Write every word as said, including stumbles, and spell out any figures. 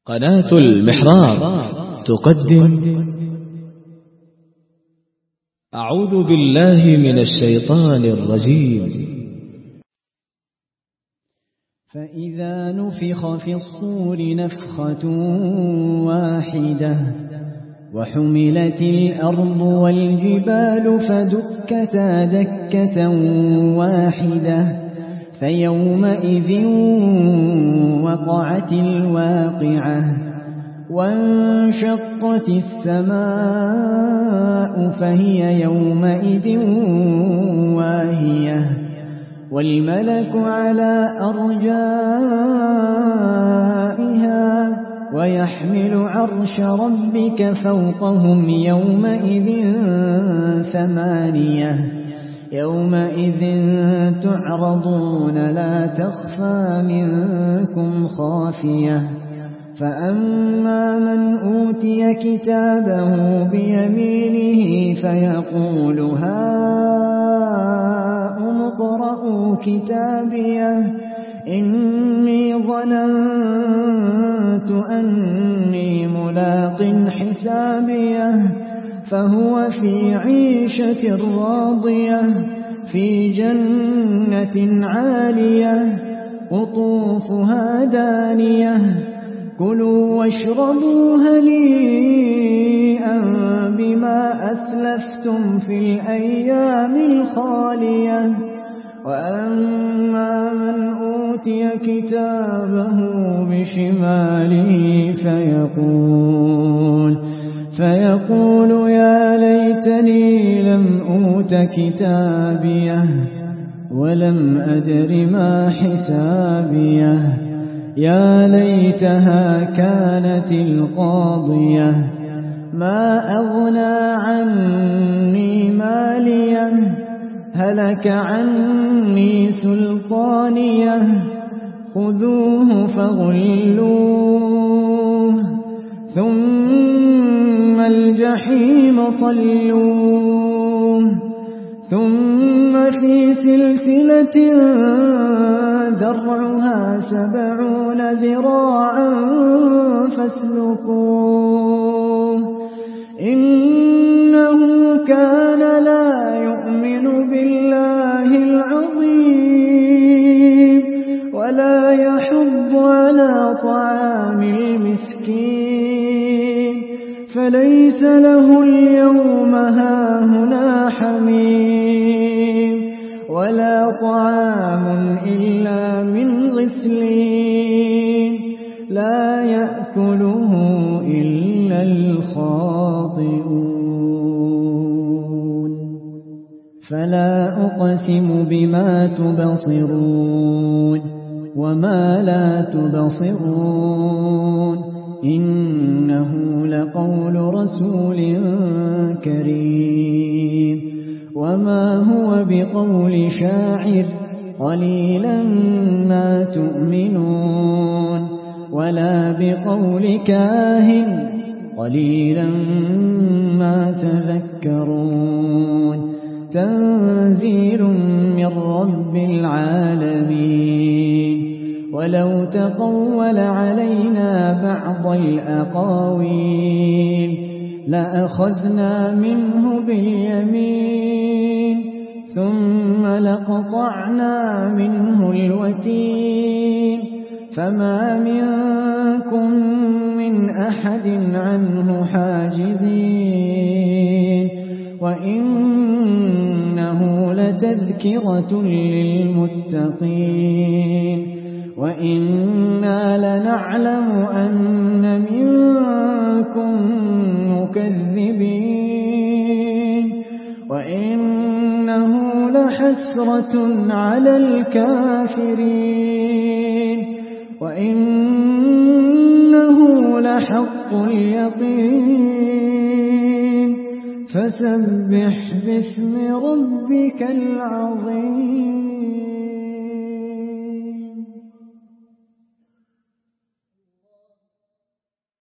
قناة المحراب تقدم أعوذ بالله من الشيطان الرجيم. فإذا نفخ في الصور نفخة واحدة وحملت الأرض والجبال فدكتا دكة واحدة فيومئذ وقعت الواقعة وانشقت السماء فهي يومئذ واهية والملك على أرجائها ويحمل عرش ربك فوقهم يومئذ ثمانية يومئذ تعرضون لا تخفى منكم خافية فأما من أوتي كتابه بيمينه فيقول هاؤم اقرءوا كتابيه إني ظننت أني ملاق حسابيه فهو في عيشة راضية في جنة عالية قطوفها دانية كلوا واشربوا هنيئا بما أسلفتم في الأيام الخالية وأما من أوتي كتابه بشماله فيقول فيقول يا ليتني لم أوت كتابيه ولم أدر ما حسابيه يا ليتها كانت القاضية ما أغنى عني ماليه هلك عني سلطانيه خذوه فغلوه ثم الجحيم صلوه ثم في سلسلة ذرعها سبعون ذراعا فاسلكوه إنه كان لا يؤمن بالله العظيم ولا يحض على طعام المسكين فليس له اليوم هاهنا حميم ولا طعام إلا من غسلين لا يأكله إلا الخاطئون فلا أقسم بما تبصرون وما لا تبصرون إنه لقول رسول كريم وما هو بقول شاعر قليلا ما تؤمنون ولا بقول كاهن قليلا ما تذكرون تنزيل من رب العالمين ولو تقول علينا بعض الأقاويل لأخذنا منه باليمين ثم لقطعنا منه الوتين فما منكم من أحد عنه حاجزين وإنه لتذكرة للمتقين وإنا لنعلم أن منكم مكذبين وإنه لحسرة على الكافرين وإنه لحق اليقين فسبح باسم ربك العظيم.